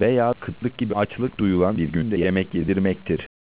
veya kıtlık gibi açlık duyulan bir günde yemek yedirmektir.